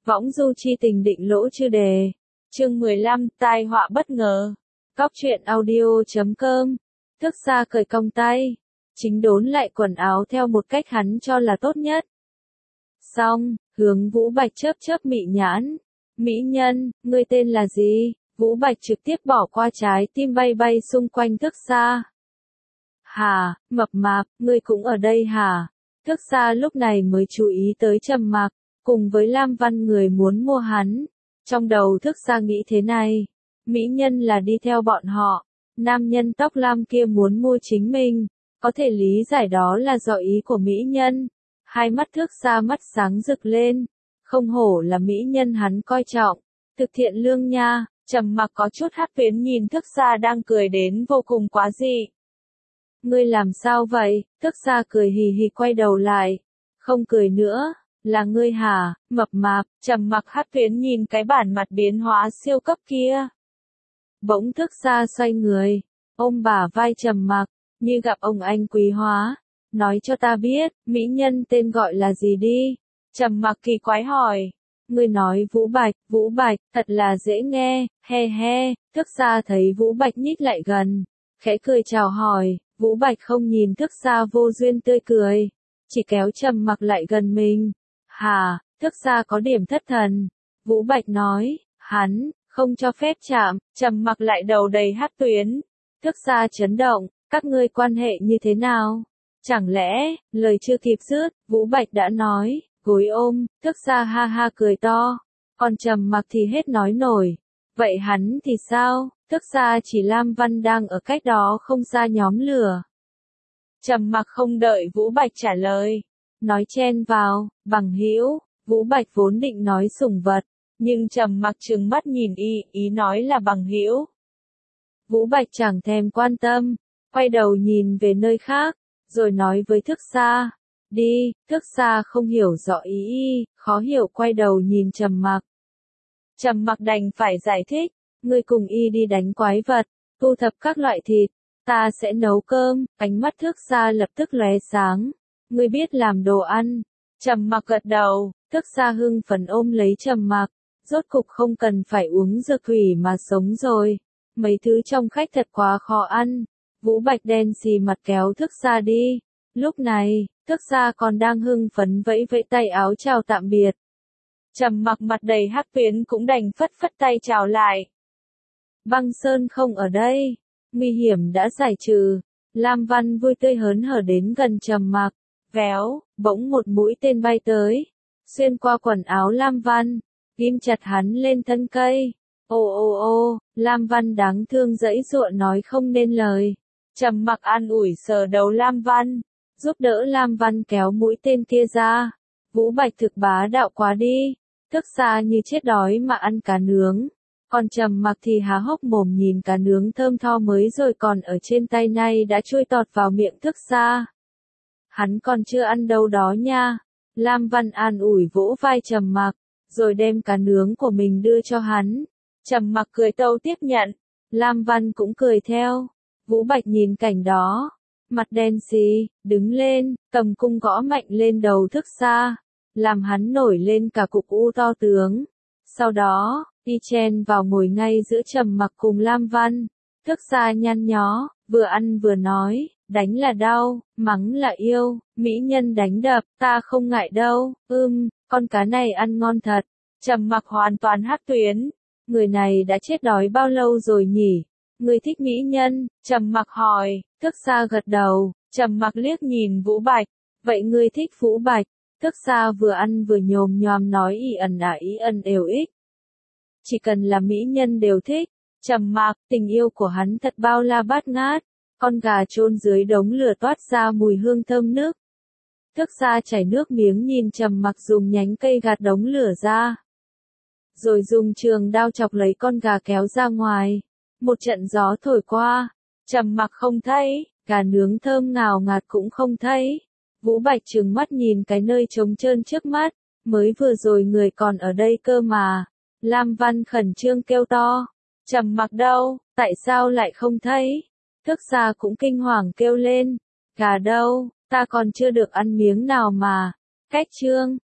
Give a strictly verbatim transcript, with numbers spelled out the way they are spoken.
Võng du chi tình định lỗ chư đề. Chương mười lăm, tai họa bất ngờ. Cóc truyện audio chấm com. Thức Gia cởi cong tay, chính đốn lại quần áo theo một cách hắn cho là tốt nhất. Xong, hướng Vũ Bạch chớp chớp mị nhãn. Mỹ nhân, ngươi tên là gì? Vũ Bạch trực tiếp bỏ qua trái tim bay bay xung quanh Thức Gia. Hả, mập mạp, ngươi cũng ở đây hả? Thức Gia lúc này mới chú ý tới Trầm Mặc, cùng với Lam Văn người muốn mua hắn. Trong đầu Thức Gia nghĩ thế này, mỹ nhân là đi theo bọn họ, nam nhân tóc lam kia muốn mua chính mình, có thể lý giải đó là do ý của mỹ nhân. Hai mắt Thức Gia mắt sáng rực lên, không hổ là mỹ nhân hắn coi trọng, thực thiện lương nha. Trầm Mặc có chút hắt tuyến nhìn Thức Gia đang cười đến vô cùng quá dị. Ngươi làm sao vậy? Thức Gia cười hì hì quay đầu lại. Không cười nữa, là ngươi hả, mập mạp. Trầm Mặc hắt tuyến nhìn cái bản mặt biến hóa siêu cấp kia. Bỗng Thức Gia xoay người, ôm bả vai Trầm Mặc, như gặp ông anh quý hóa. Nói cho ta biết, mỹ nhân tên gọi là gì đi? Trầm Mặc kỳ quái hỏi. Ngươi nói Vũ Bạch, Vũ Bạch, thật là dễ nghe, he he. Thức Gia thấy Vũ Bạch nhích lại gần, khẽ cười chào hỏi. Vũ Bạch không nhìn Thức Gia vô duyên tươi cười, chỉ kéo Trầm Mặc lại gần mình. Hà, Thức Gia có điểm thất thần. Vũ Bạch nói, hắn không cho phép chạm. Trầm Mặc lại đầu đầy hắc tuyến. Thức Gia chấn động, các ngươi quan hệ như thế nào? Chẳng lẽ, lời chưa kịp dứt, Vũ Bạch đã nói, gối ôm. Thức Gia ha ha cười to, còn Trầm Mặc thì hết nói nổi. Vậy hắn thì sao? Thức Gia chỉ Lam Văn đang ở cách đó không xa nhóm lửa. Trầm Mặc không đợi Vũ Bạch trả lời, nói chen vào, bằng hữu. Vũ Bạch vốn định nói sủng vật, nhưng Trầm Mặc trừng mắt nhìn y, ý nói là bằng hữu. Vũ Bạch chẳng thèm quan tâm, quay đầu nhìn về nơi khác, rồi nói với Thức Gia, đi. Thức Gia không hiểu rõ ý y, khó hiểu quay đầu nhìn Trầm Mặc. Trầm Mặc đành phải giải thích, ngươi cùng y đi đánh quái vật, thu thập các loại thịt, ta sẽ nấu cơm. Ánh mắt Thức Gia lập tức lóe sáng, ngươi biết làm đồ ăn? Trầm Mặc gật đầu. Thức Gia hưng phấn ôm lấy Trầm Mặc, rốt cục không cần phải uống dược thủy mà sống rồi, mấy thứ trong khách thật quá khó ăn. Vũ Bạch đen xì mặt kéo Thức Gia đi. Lúc này, Thức Gia còn đang hưng phấn vẫy vẫy tay áo chào tạm biệt. Trầm Mặc mặt đầy hắc tuyến cũng đành phất phất tay chào lại. Băng Sơn không ở đây, nguy hiểm đã giải trừ. Lam Văn vui tươi hớn hở đến gần Trầm Mặc, véo, bỗng một mũi tên bay tới, xuyên qua quần áo Lam Văn, ghim chặt hắn lên thân cây. Ô ô ô, Lam Văn đáng thương giãy giụa nói không nên lời. Trầm Mặc an ủi sờ đầu Lam Văn, giúp đỡ Lam Văn kéo mũi tên kia ra. Vũ Bạch thực bá đạo quá đi. Thức Gia như chết đói mà ăn cá nướng, còn Trầm Mặc thì há hốc mồm nhìn cá nướng thơm tho mới rồi còn ở trên tay nay đã chui tọt vào miệng Thức Gia. Hắn còn chưa ăn đâu đó nha. Lam Văn an ủi vỗ vai Trầm Mặc, rồi đem cá nướng của mình đưa cho hắn. Trầm Mặc cười tâu tiếp nhận, Lam Văn cũng cười theo. Vũ Bạch nhìn cảnh đó, mặt đen xì, đứng lên, cầm cung gõ mạnh lên đầu Thức Gia, làm hắn nổi lên cả cục u to tướng. Sau đó, y chen vào ngồi ngay giữa Trầm Mặc cùng Lam Văn. Thức Gia nhăn nhó, vừa ăn vừa nói, đánh là đau, mắng là yêu, mỹ nhân đánh đập, ta không ngại đâu. Ưm, con cá này ăn ngon thật. Trầm Mặc hoàn toàn hắc tuyến. Người này đã chết đói bao lâu rồi nhỉ? Ngươi thích mỹ nhân? Trầm Mặc hỏi. Thức Gia gật đầu. Trầm Mặc liếc nhìn Vũ Bạch, vậy ngươi thích Vũ Bạch? Thức Gia vừa ăn vừa nhồm nhòm nói y ẩn ả ý ẩn đều ích. Chỉ cần là mỹ nhân đều thích. Trầm Mặc, tình yêu của hắn thật bao la bát ngát. Con gà chôn dưới đống lửa toát ra mùi hương thơm nức. Thức Gia chảy nước miếng nhìn Trầm Mặc dùng nhánh cây gạt đống lửa ra, rồi dùng trường đao chọc lấy con gà kéo ra ngoài. Một trận gió thổi qua, Trầm Mặc không thấy, gà nướng thơm ngào ngạt cũng không thấy. Vũ Bạch trừng mắt nhìn cái nơi trống trơn trước mắt, mới vừa rồi người còn ở đây cơ mà. Lam Văn khẩn trương kêu to, Trầm Mặc đâu, tại sao lại không thấy? Thức Gia cũng kinh hoàng kêu lên, gà đâu, ta còn chưa được ăn miếng nào mà. Cách chương